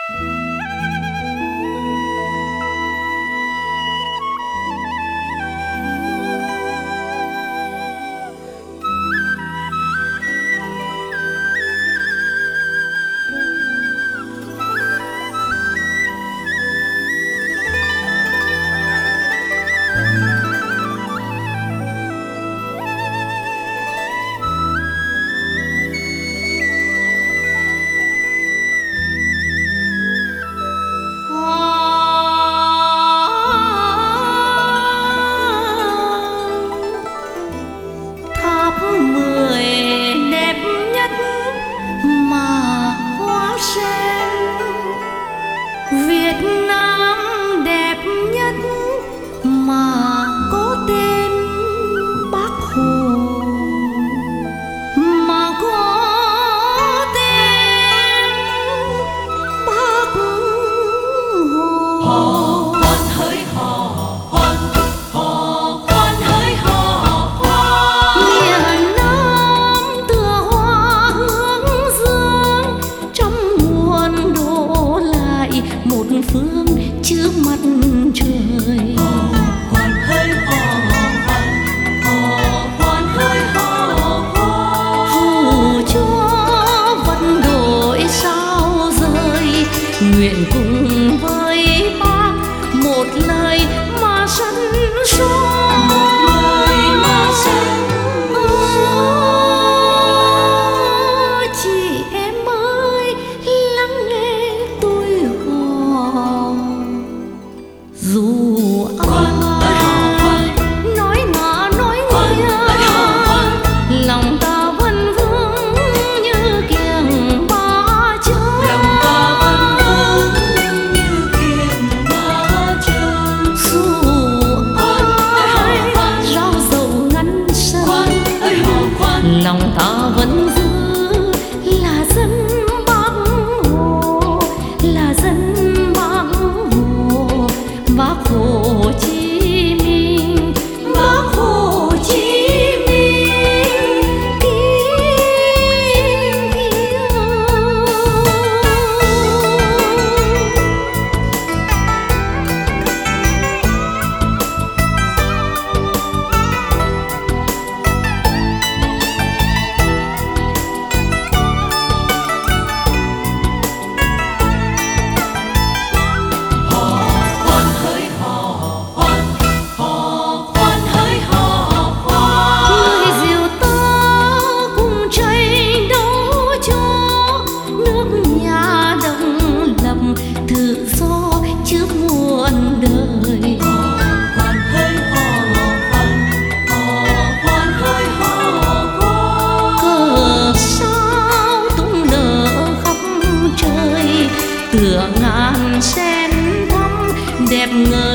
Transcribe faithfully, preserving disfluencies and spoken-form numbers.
Việt Nam đẹp nhất mà có tên Bác Hồ, mà có tên Bác Hồ. Hò khoan hỡi hò khoan, hò khoan hỡi hò khoan. Miền Nam tựa hoa hướng dương, trong muôn đổ lại một phương trước mặt trời. Hò khoan hỡi hò khoan, hò khoan hỡi hò khoan. Dù cho vẫn đổi sao rơi, nguyện cùng với bác một lời mà sân soi. Một lời mà sân Ơ, chị em ơi lắng nghe tôi hò. Dù ai nói ngã nói nghiêng, lòng ta vẫn vững như kiềng ba chớp. lòng ta vẫn vững như kiềng ba chớp. Dù ai rao dầu ngăn sân, Ơi hò khoan, lòng ta vẫn giữ là dân Bác Hồ, là dân Bác Hồ. Bác Hồ Chí Minh, Bác Hồ Chí Minh kính yêu. hò khoan hỡi hò khoan, hò khoan hỡi hò khoan. Người diều ta cùng chạy đấu cho nước nhà độc lập tự do trước muôn đời. Hò khoan hỡi hò khoan, hò khoan hỡi hò khoan. Cờ sao tung nở khắp trời, tựa ngàn sen thắm đẹp ngời.